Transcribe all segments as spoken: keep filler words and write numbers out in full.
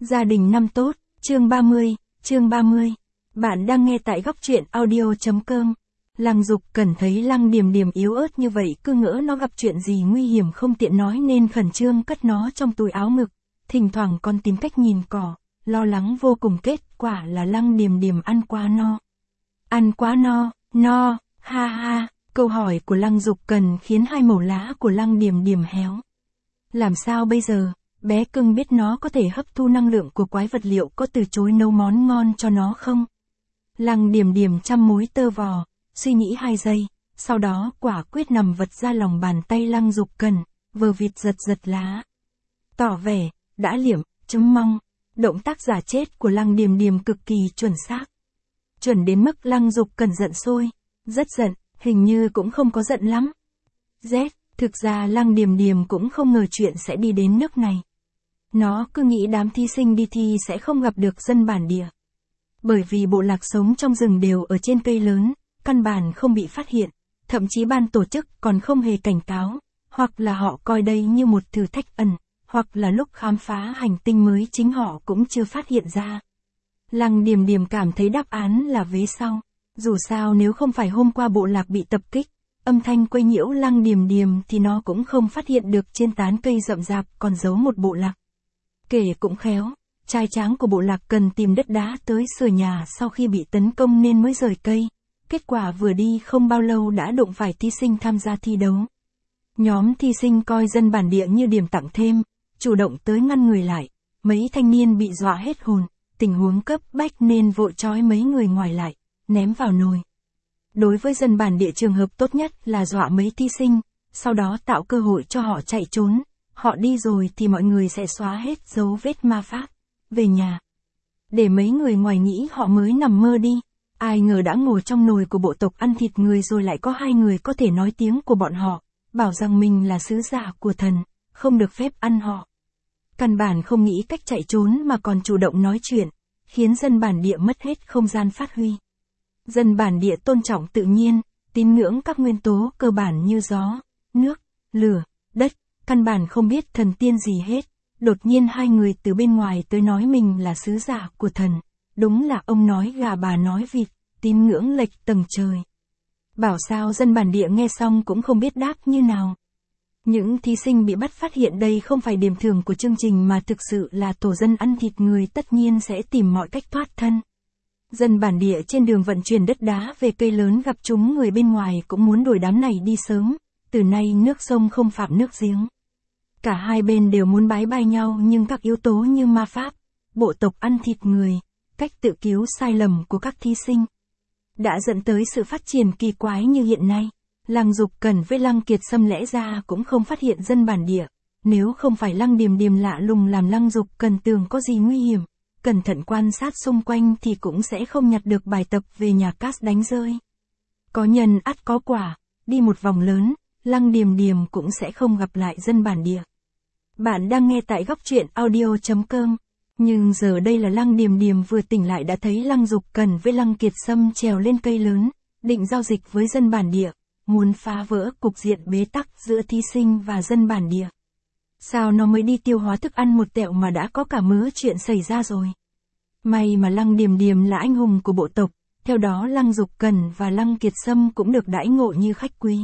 Gia đình năm tốt, chương ba mươi, chương ba mươi. Bạn đang nghe tại góc truyện audio.com. Lăng Dục Cẩn thấy Lăng Điềm Điềm yếu ớt như vậy, cứ ngỡ nó gặp chuyện gì nguy hiểm không tiện nói nên khẩn trương cất nó trong túi áo ngực, thỉnh thoảng còn tìm cách nhìn cỏ, lo lắng vô cùng. Kết quả là Lăng Điềm Điềm ăn quá no. Ăn quá no, no, ha ha. Câu hỏi của Lăng Dục Cẩn khiến hai mẩu lá của Lăng Điềm Điềm héo. Làm sao bây giờ? Bé cưng biết nó có thể hấp thu năng lượng của quái vật, liệu có từ chối nấu món ngon cho nó không? Lăng Điềm Điềm chăm mối tơ vò, suy nghĩ hai giây, sau đó quả quyết nằm vật ra lòng bàn tay Lăng Dục Cẩn, vờ vịt giật giật lá. Tỏ vẻ, đã liệm, chấm mong. Động tác giả chết của Lăng Điềm Điềm cực kỳ chuẩn xác. Chuẩn đến mức Lăng Dục Cẩn giận sôi, rất giận, hình như cũng không có giận lắm. Z, thực ra Lăng Điềm Điềm cũng không ngờ chuyện sẽ đi đến nước này. Nó cứ nghĩ đám thí sinh đi thi sẽ không gặp được dân bản địa. Bởi vì bộ lạc sống trong rừng đều ở trên cây lớn, căn bản không bị phát hiện, thậm chí ban tổ chức còn không hề cảnh cáo, hoặc là họ coi đây như một thử thách ẩn, hoặc là lúc khám phá hành tinh mới chính họ cũng chưa phát hiện ra. Lăng Điềm Điềm cảm thấy đáp án là vế sau. Dù sao nếu không phải hôm qua bộ lạc bị tập kích, âm thanh quấy nhiễu Lăng Điềm Điềm thì nó cũng không phát hiện được trên tán cây rậm rạp còn giấu một bộ lạc. Kể cũng khéo, trai tráng của bộ lạc cần tìm đất đá tới sửa nhà sau khi bị tấn công nên mới rời cây. Kết quả vừa đi không bao lâu đã đụng phải thí sinh tham gia thi đấu. Nhóm thí sinh coi dân bản địa như điểm tặng thêm, chủ động tới ngăn người lại. Mấy thanh niên bị dọa hết hồn, tình huống cấp bách nên vội trói mấy người ngoài lại, ném vào nồi. Đối với dân bản địa, trường hợp tốt nhất là dọa mấy thí sinh, sau đó tạo cơ hội cho họ chạy trốn. Họ đi rồi thì mọi người sẽ xóa hết dấu vết ma pháp, về nhà. Để mấy người ngoài nghĩ họ mới nằm mơ đi. Ai ngờ đã ngồi trong nồi của bộ tộc ăn thịt người rồi lại có hai người có thể nói tiếng của bọn họ, bảo rằng mình là sứ giả của thần, không được phép ăn họ. Căn bản không nghĩ cách chạy trốn mà còn chủ động nói chuyện, khiến dân bản địa mất hết không gian phát huy. Dân bản địa tôn trọng tự nhiên, tín ngưỡng các nguyên tố cơ bản như gió, nước, lửa, đất, căn bản không biết thần tiên gì hết. Đột nhiên hai người từ bên ngoài tới nói mình là sứ giả của thần. Đúng là ông nói gà bà nói vịt, tín ngưỡng lệch tầng trời. Bảo sao dân bản địa nghe xong cũng không biết đáp như nào. Những thí sinh bị bắt phát hiện đây không phải điểm thưởng của chương trình mà thực sự là tổ dân ăn thịt người, tất nhiên sẽ tìm mọi cách thoát thân. Dân bản địa trên đường vận chuyển đất đá về cây lớn gặp chúng người bên ngoài cũng muốn đuổi đám này đi sớm. Từ nay nước sông không phạm nước giếng. Cả hai bên đều muốn bái bai nhau, nhưng các yếu tố như ma pháp, bộ tộc ăn thịt người, cách tự cứu sai lầm của các thí sinh đã dẫn tới sự phát triển kỳ quái như hiện nay. Lăng Dục Cẩn với Lăng Kiệt Sâm lẽ ra cũng không phát hiện dân bản địa, nếu không phải Lăng Điềm Điềm lạ lùng làm Lăng Dục Cẩn tưởng có gì nguy hiểm, cẩn thận quan sát xung quanh thì cũng sẽ không nhặt được bài tập về nhà cát đánh rơi. Có nhân ắt có quả, đi một vòng lớn, Lăng Điềm Điềm cũng sẽ không gặp lại dân bản địa. Bạn đang nghe tại góc truyện audio.com. Nhưng giờ đây là Lăng Điềm Điềm vừa tỉnh lại đã thấy Lăng Dục Cẩn với Lăng Kiệt Sâm trèo lên cây lớn, định giao dịch với dân bản địa, muốn phá vỡ cục diện bế tắc giữa thí sinh và dân bản địa. Sao nó mới đi tiêu hóa thức ăn một tẹo mà đã có cả mớ chuyện xảy ra rồi. May mà Lăng Điềm Điềm là anh hùng của bộ tộc, theo đó Lăng Dục Cẩn và Lăng Kiệt Sâm cũng được đãi ngộ như khách quý.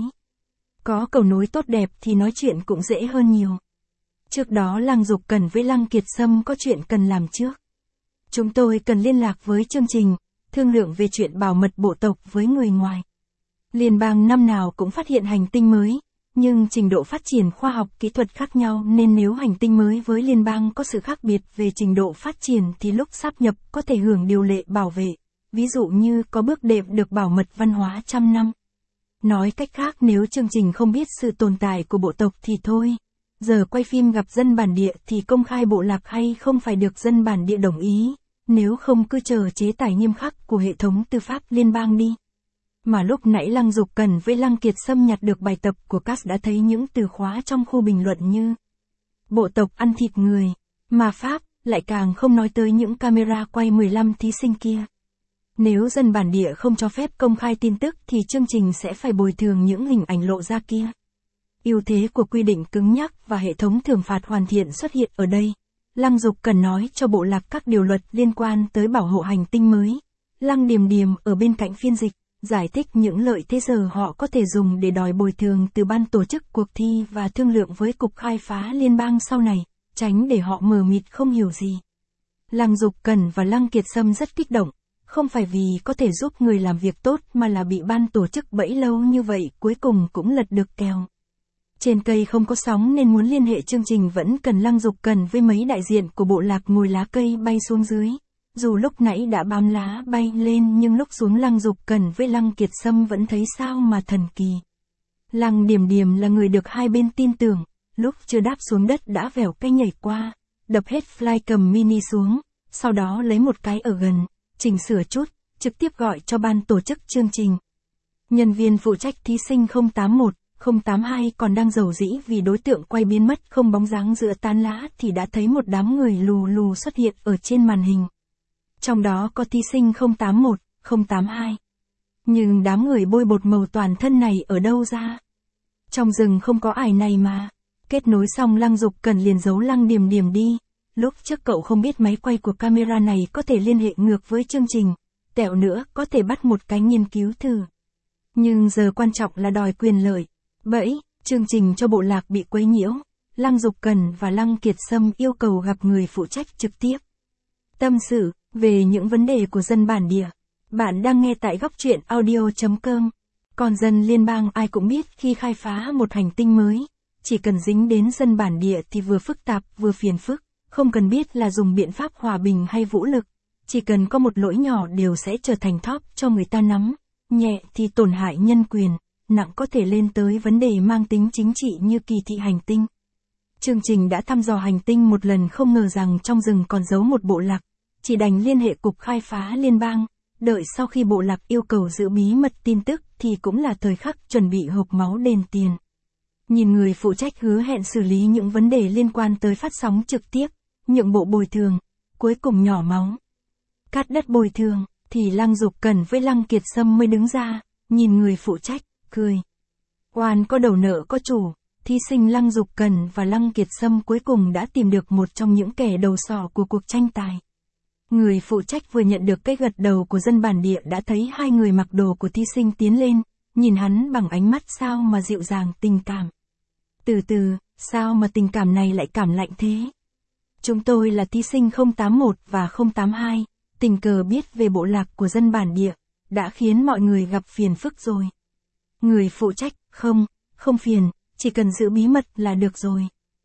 Có cầu nối tốt đẹp thì nói chuyện cũng dễ hơn nhiều. Trước đó Lăng Dục Cẩn với Lăng Kiệt Sâm có chuyện cần làm trước. Chúng tôi cần liên lạc với chương trình, thương lượng về chuyện bảo mật bộ tộc với người ngoài. Liên bang năm nào cũng phát hiện hành tinh mới, nhưng trình độ phát triển khoa học kỹ thuật khác nhau nên nếu hành tinh mới với liên bang có sự khác biệt về trình độ phát triển thì lúc sáp nhập có thể hưởng điều lệ bảo vệ, ví dụ như có bước đệm được bảo mật văn hóa trăm năm. Nói cách khác, nếu chương trình không biết sự tồn tại của bộ tộc thì thôi. Giờ quay phim gặp dân bản địa thì công khai bộ lạc hay không phải được dân bản địa đồng ý, nếu không cứ chờ chế tài nghiêm khắc của hệ thống tư pháp liên bang đi. Mà lúc nãy Lăng Dục Cẩn với Lăng Kiệt Sâm nhặt được bài tập của cát đã thấy những từ khóa trong khu bình luận như bộ tộc ăn thịt người, ma pháp, lại càng không nói tới những camera quay mười lăm thí sinh kia. Nếu dân bản địa không cho phép công khai tin tức thì chương trình sẽ phải bồi thường những hình ảnh lộ ra kia. Ưu thế của quy định cứng nhắc và hệ thống thưởng phạt hoàn thiện xuất hiện ở đây. Lăng Dục Cần nói cho bộ lạc các điều luật liên quan tới bảo hộ hành tinh mới. Lăng Điềm Điềm ở bên cạnh phiên dịch, giải thích những lợi thế giờ họ có thể dùng để đòi bồi thường từ ban tổ chức cuộc thi và thương lượng với Cục Khai phá Liên bang sau này, tránh để họ mờ mịt không hiểu gì. Lăng Dục Cần và Lăng Kiệt Sâm rất kích động, không phải vì có thể giúp người làm việc tốt mà là bị ban tổ chức bẫy lâu như vậy cuối cùng cũng lật được kèo. Trên cây không có sóng nên muốn liên hệ chương trình vẫn cần Lăng Dục Cần với mấy đại diện của bộ lạc ngồi lá cây bay xuống dưới. Dù lúc nãy đã bám lá bay lên nhưng lúc xuống Lăng Dục Cần với Lăng Kiệt Sâm vẫn thấy sao mà thần kỳ. Lăng Điềm Điềm là người được hai bên tin tưởng, lúc chưa đáp xuống đất đã vèo cái nhảy qua, đập hết fly cầm mini xuống, sau đó lấy một cái ở gần, chỉnh sửa chút, trực tiếp gọi cho ban tổ chức chương trình. Nhân viên phụ trách thí sinh không tám một, không tám hai còn đang rầu rĩ vì đối tượng quay biến mất không bóng dáng giữa tán lá thì đã thấy một đám người lù lù xuất hiện ở trên màn hình. Trong đó có thí sinh không tám một, không tám hai. Nhưng đám người bôi bột màu toàn thân này ở đâu ra? Trong rừng không có ải này mà. Kết nối xong Lăng Dục Cần liền giấu Lăng Điềm Điềm đi. Lúc trước cậu không biết máy quay của camera này có thể liên hệ ngược với chương trình. Tẹo nữa có thể bắt một cái nghiên cứu thử. Nhưng giờ quan trọng là đòi quyền lợi. Bẫy, chương trình cho bộ lạc bị quấy nhiễu. Lăng Dục Cần và Lăng Kiệt Sâm yêu cầu gặp người phụ trách trực tiếp. Tâm sự về những vấn đề của dân bản địa. Bạn đang nghe tại góc truyện audio chấm com. Còn dân liên bang ai cũng biết khi khai phá một hành tinh mới, chỉ cần dính đến dân bản địa thì vừa phức tạp vừa phiền phức, không cần biết là dùng biện pháp hòa bình hay vũ lực, chỉ cần có một lỗi nhỏ đều sẽ trở thành thóp cho người ta nắm, nhẹ thì tổn hại nhân quyền, nặng có thể lên tới vấn đề mang tính chính trị như kỳ thị hành tinh. Chương trình đã thăm dò hành tinh một lần không ngờ rằng trong rừng còn giấu một bộ lạc, chỉ đành liên hệ Cục Khai phá Liên bang, đợi sau khi bộ lạc yêu cầu giữ bí mật tin tức thì cũng là thời khắc chuẩn bị hộp máu đền tiền. Nhìn người phụ trách hứa hẹn xử lý những vấn đề liên quan tới phát sóng trực tiếp, nhượng bộ bồi thường, cuối cùng nhỏ máu. Cắt đất bồi thường, thì Lăng Dục Cần với Lăng Kiệt Sâm mới đứng ra, nhìn người phụ trách, cười. Oan có đầu nợ có chủ, thí sinh Lăng Dục Cần và Lăng Kiệt Sâm cuối cùng đã tìm được một trong những kẻ đầu sỏ của cuộc tranh tài. Người phụ trách vừa nhận được cái gật đầu của dân bản địa đã thấy hai người mặc đồ của thí sinh tiến lên, nhìn hắn bằng ánh mắt sao mà dịu dàng tình cảm. Từ từ, sao mà tình cảm này lại cảm lạnh thế? Chúng tôi là thí sinh không tám một và không tám hai, tình cờ biết về bộ lạc của dân bản địa, đã khiến mọi người gặp phiền phức rồi. Người phụ trách, không, không phiền, chỉ cần giữ bí mật là được rồi.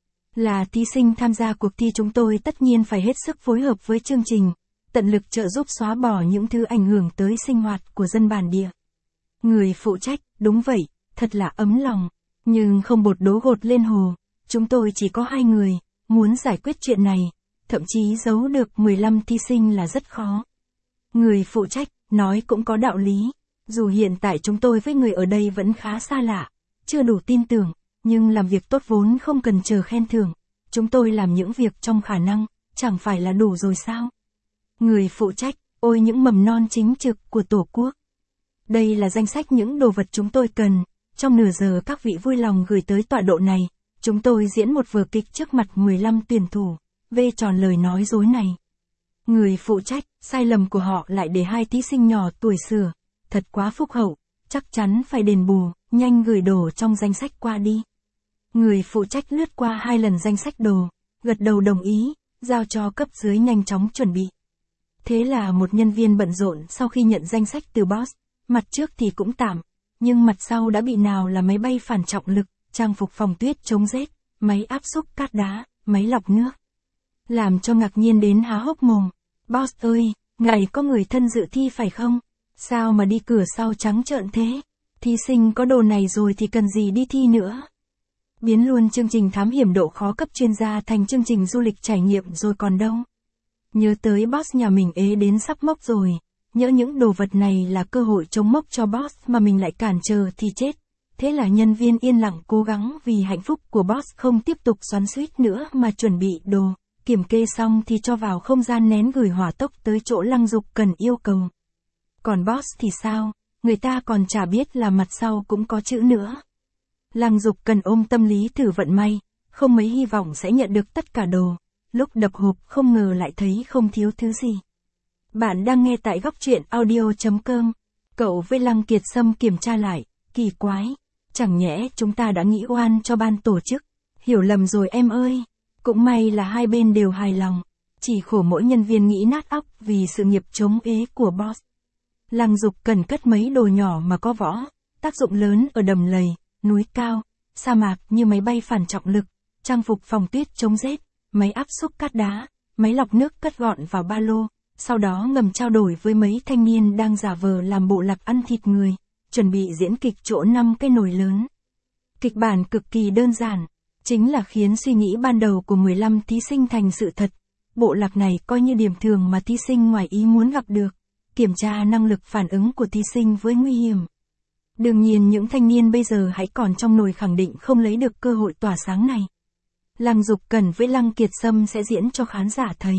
Là thí sinh tham gia cuộc thi chúng tôi tất nhiên phải hết sức phối hợp với chương trình, tận lực trợ giúp xóa bỏ những thứ ảnh hưởng tới sinh hoạt của dân bản địa. Người phụ trách, đúng vậy, thật là ấm lòng, nhưng không bột đố gột lên hồ, chúng tôi chỉ có hai người, muốn giải quyết chuyện này, thậm chí giấu được mười lăm thí sinh là rất khó. Người phụ trách, nói cũng có đạo lý, dù hiện tại chúng tôi với người ở đây vẫn khá xa lạ, chưa đủ tin tưởng, nhưng làm việc tốt vốn không cần chờ khen thưởng, chúng tôi làm những việc trong khả năng, chẳng phải là đủ rồi sao? Người phụ trách, ôi những mầm non chính trực của Tổ quốc. Đây là danh sách những đồ vật chúng tôi cần, trong nửa giờ các vị vui lòng gửi tới tọa độ này, chúng tôi diễn một vở kịch trước mặt mười lăm tuyển thủ, vê tròn lời nói dối này. Người phụ trách, sai lầm của họ lại để hai thí sinh nhỏ tuổi sửa, thật quá phúc hậu, chắc chắn phải đền bù, nhanh gửi đồ trong danh sách qua đi. Người phụ trách lướt qua hai lần danh sách đồ, gật đầu đồng ý, giao cho cấp dưới nhanh chóng chuẩn bị. Thế là một nhân viên bận rộn sau khi nhận danh sách từ boss, mặt trước thì cũng tạm, nhưng mặt sau đã bị nào là máy bay phản trọng lực, trang phục phòng tuyết chống rét, máy áp xúc cát đá, máy lọc nước. Làm cho ngạc nhiên đến há hốc mồm. Boss ơi, ngài có người thân dự thi phải không? Sao mà đi cửa sau trắng trợn thế? Thí sinh có đồ này rồi thì cần gì đi thi nữa? Biến luôn chương trình thám hiểm độ khó cấp chuyên gia thành chương trình du lịch trải nghiệm rồi còn đâu. Nhớ tới boss nhà mình ế đến sắp mốc rồi, nhỡ những đồ vật này là cơ hội chống mốc cho boss mà mình lại cản trở thì chết. Thế là nhân viên yên lặng cố gắng vì hạnh phúc của boss không tiếp tục xoắn xuýt nữa mà chuẩn bị đồ, kiểm kê xong thì cho vào không gian nén gửi hỏa tốc tới chỗ Lăng Dục Cần yêu cầu. Còn boss thì sao, người ta còn chả biết là mặt sau cũng có chữ nữa. Lăng Dục Cần ôm tâm lý thử vận may, không mấy hy vọng sẽ nhận được tất cả đồ, lúc đập hộp không ngờ lại thấy không thiếu thứ gì. Bạn đang nghe tại góc truyện audio.com. Cậu với Lăng Kiệt Sâm kiểm tra lại, kỳ quái. Chẳng nhẽ chúng ta đã nghĩ oan cho ban tổ chức. Hiểu lầm rồi em ơi. Cũng may là hai bên đều hài lòng. Chỉ khổ mỗi nhân viên nghĩ nát óc vì sự nghiệp chống ế của boss. Lăng Dục cần cất mấy đồ nhỏ mà có võ, tác dụng lớn ở đầm lầy, núi cao, sa mạc như máy bay phản trọng lực, trang phục phòng tuyết chống rét, máy áp xúc cát đá, máy lọc nước cất gọn vào ba lô, sau đó ngầm trao đổi với mấy thanh niên đang giả vờ làm bộ lạc ăn thịt người, chuẩn bị diễn kịch chỗ năm cái nồi lớn. Kịch bản cực kỳ đơn giản, chính là khiến suy nghĩ ban đầu của mười lăm thí sinh thành sự thật. Bộ lạc này coi như điểm thường mà thí sinh ngoài ý muốn gặp được, kiểm tra năng lực phản ứng của thí sinh với nguy hiểm. Đương nhiên những thanh niên bây giờ hãy còn trong nồi khẳng định không lấy được cơ hội tỏa sáng này. Lăng Dục Cần với Lăng Kiệt Sâm sẽ diễn cho khán giả thấy.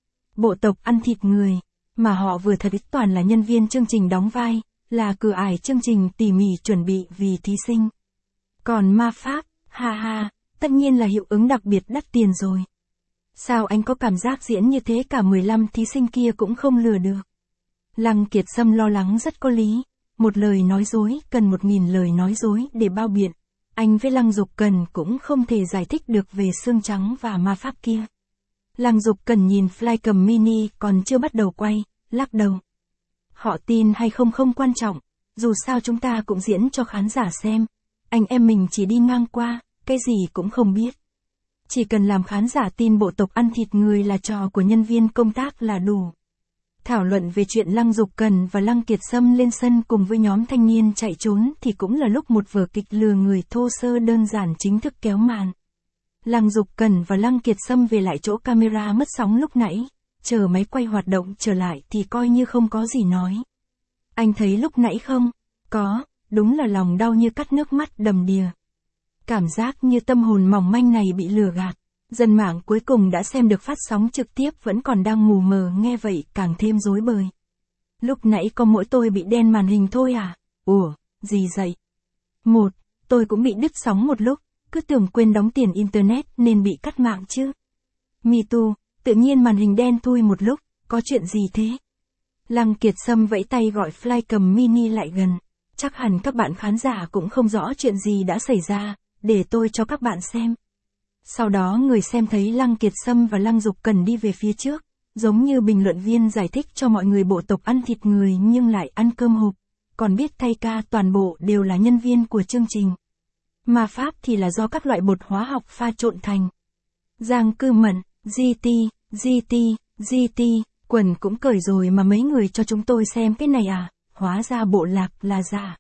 Bộ tộc ăn thịt người, mà họ vừa thật toàn là nhân viên chương trình đóng vai, là cửa ải chương trình tỉ mỉ chuẩn bị vì thí sinh. Còn ma pháp, ha ha, tất nhiên là hiệu ứng đặc biệt đắt tiền rồi. Sao anh có cảm giác diễn như thế cả mười lăm thí sinh kia cũng không lừa được? Lăng Kiệt Sâm lo lắng rất có lý. Một lời nói dối cần một nghìn lời nói dối để bao biện. Anh với Lăng Dục Cần cũng không thể giải thích được về xương trắng và ma pháp kia. Lăng Dục Cần nhìn Flycam Mini còn chưa bắt đầu quay, lắc đầu. Họ tin hay không không quan trọng, dù sao chúng ta cũng diễn cho khán giả xem. Anh em mình chỉ đi ngang qua, cái gì cũng không biết. Chỉ cần làm khán giả tin bộ tộc ăn thịt người là trò của nhân viên công tác là đủ. Thảo luận về chuyện Lăng Dục Cần và Lăng Kiệt Sâm lên sân cùng với nhóm thanh niên chạy trốn thì cũng là lúc một vở kịch lừa người thô sơ đơn giản chính thức kéo màn. Lăng Dục Cần và Lăng Kiệt Sâm về lại chỗ camera mất sóng lúc nãy, chờ máy quay hoạt động trở lại thì coi như không có gì nói. Anh thấy lúc nãy không? Có, đúng là lòng đau như cắt nước mắt đầm đìa. Cảm giác như tâm hồn mỏng manh này bị lừa gạt. Dân mạng cuối cùng đã xem được phát sóng trực tiếp vẫn còn đang mù mờ nghe vậy càng thêm rối bời. Lúc nãy có mỗi tôi bị đen màn hình thôi à? Ủa, gì vậy? Một, tôi cũng bị đứt sóng một lúc, cứ tưởng quên đóng tiền internet nên bị cắt mạng chứ. Me too, tự nhiên màn hình đen thui một lúc, có chuyện gì thế? Lăng Kiệt Sâm vẫy tay gọi Flycam Mini lại gần. Chắc hẳn các bạn khán giả cũng không rõ chuyện gì đã xảy ra, để tôi cho các bạn xem. Sau đó người xem thấy Lăng Kiệt Sâm và Lăng Dục Cần đi về phía trước, giống như bình luận viên giải thích cho mọi người bộ tộc ăn thịt người nhưng lại ăn cơm hộp, còn biết thay ca toàn bộ đều là nhân viên của chương trình. Ma pháp thì là do các loại bột hóa học pha trộn thành. Giang Cư Mận, giê tê, giê tê, giê tê, quần cũng cởi rồi mà mấy người cho chúng tôi xem cái này à, hóa ra bộ lạc là giả.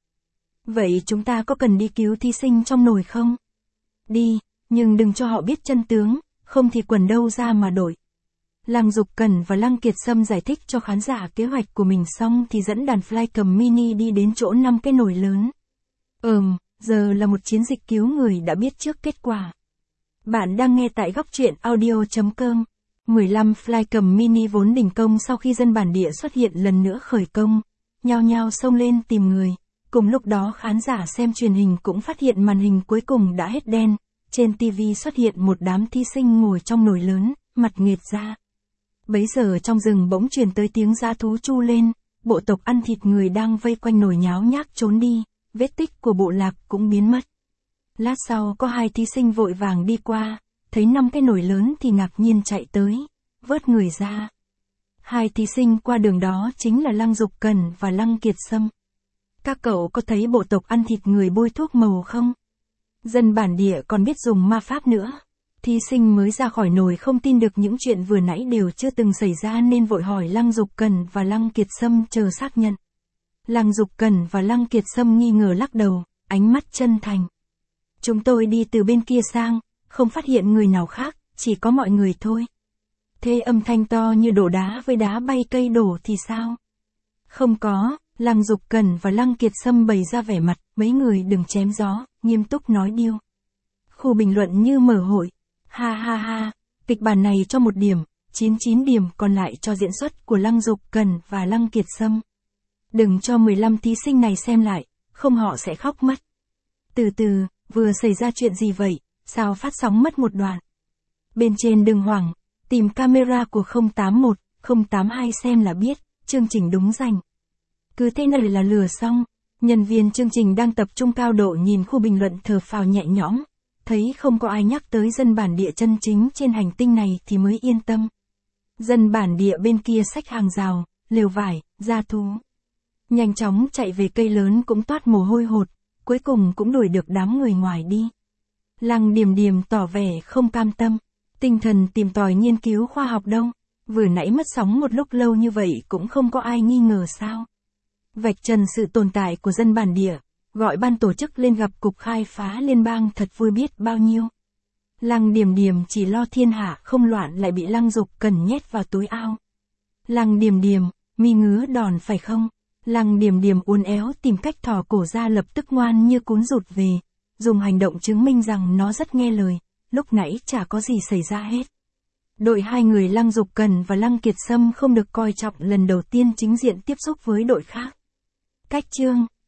Vậy chúng ta có cần đi cứu thí sinh trong nồi không? Đi. Nhưng đừng cho họ biết chân tướng, không thì quần đâu ra mà đổi. Lăng Dục Cần và Lăng Kiệt Sâm giải thích cho khán giả kế hoạch của mình xong thì dẫn đàn Flycam Mini đi đến chỗ năm cái nồi lớn. Ừm, giờ là một chiến dịch cứu người đã biết trước kết quả. Bạn đang nghe tại góc truyện audio.com. mười lăm Flycam Mini vốn đình công sau khi dân bản địa xuất hiện lần nữa khởi công, nhao nhao xông lên tìm người. Cùng lúc đó khán giả xem truyền hình cũng phát hiện màn hình cuối cùng đã hết đen. Trên ti vi xuất hiện một đám thí sinh ngồi trong nồi lớn, mặt nghệt ra. Bấy giờ trong rừng bỗng truyền tới tiếng dã thú tru lên, bộ tộc ăn thịt người đang vây quanh nồi nháo nhác trốn đi, vết tích của bộ lạc cũng biến mất. Lát sau có hai thí sinh vội vàng đi qua, thấy năm cái nồi lớn thì ngạc nhiên chạy tới, vớt người ra. Hai thí sinh qua đường đó chính là Lăng Dục Cần và Lăng Kiệt Sâm. Các cậu có thấy bộ tộc ăn thịt người bôi thuốc màu không? Dân bản địa còn biết dùng ma pháp nữa. Thí sinh mới ra khỏi nồi không tin được những chuyện vừa nãy đều chưa từng xảy ra nên vội hỏi Lăng Dục Cần và Lăng Kiệt Sâm chờ xác nhận. Lăng Dục Cần và Lăng Kiệt Sâm nghi ngờ lắc đầu, ánh mắt chân thành. Chúng tôi đi từ bên kia sang, không phát hiện người nào khác, chỉ có mọi người thôi. Thế âm thanh to như đổ đá với đá bay cây đổ thì sao? Không có, Lăng Dục Cần và Lăng Kiệt Sâm bày ra vẻ mặt, mấy người đừng chém gió, nghiêm túc nói điêu. Khu bình luận như mở hội. Ha ha ha, kịch bản này cho một điểm, chín mươi chín điểm còn lại cho diễn xuất của Lăng Dục Cần và Lăng Kiệt Sâm. Đừng cho mười lăm thí sinh này xem lại, không họ sẽ khóc mất. Từ từ, vừa xảy ra chuyện gì vậy, sao phát sóng mất một đoạn? Bên trên đừng hoảng, Tìm camera của không tám một, không tám hai xem là biết, chương trình đúng rành. Cứ thế này là lừa xong. Nhân viên chương trình đang tập trung cao độ nhìn khu bình luận thở phào nhẹ nhõm. Thấy không có ai nhắc tới dân bản địa chân chính trên hành tinh này thì mới yên tâm. Dân bản địa bên kia xách hàng rào, lều vải, gia thú. Nhanh chóng chạy về cây lớn cũng toát mồ hôi hột, cuối cùng cũng đuổi được đám người ngoài đi. Lăng Điềm Điềm tỏ vẻ không cam tâm, tinh thần tìm tòi nghiên cứu khoa học đâu, vừa nãy mất sóng một lúc lâu như vậy cũng không có ai nghi ngờ sao. Vạch trần sự tồn tại của dân bản địa, gọi ban tổ chức lên gặp cục khai phá liên bang thật vui biết bao nhiêu. Lăng Điềm Điềm chỉ lo thiên hạ không loạn lại bị Lăng Dục Cần nhét vào túi ao. Lăng Điềm Điềm, mi ngứa đòn phải không? Lăng Điềm Điềm uốn éo tìm cách thò cổ ra, lập tức ngoan như cún rụt về, dùng hành động chứng minh rằng nó rất nghe lời, lúc nãy chả có gì xảy ra hết. Đội hai người Lăng Dục Cần và Lăng Kiệt Sâm không được coi trọng lần đầu tiên chính diện tiếp xúc với đội khác. Cách chương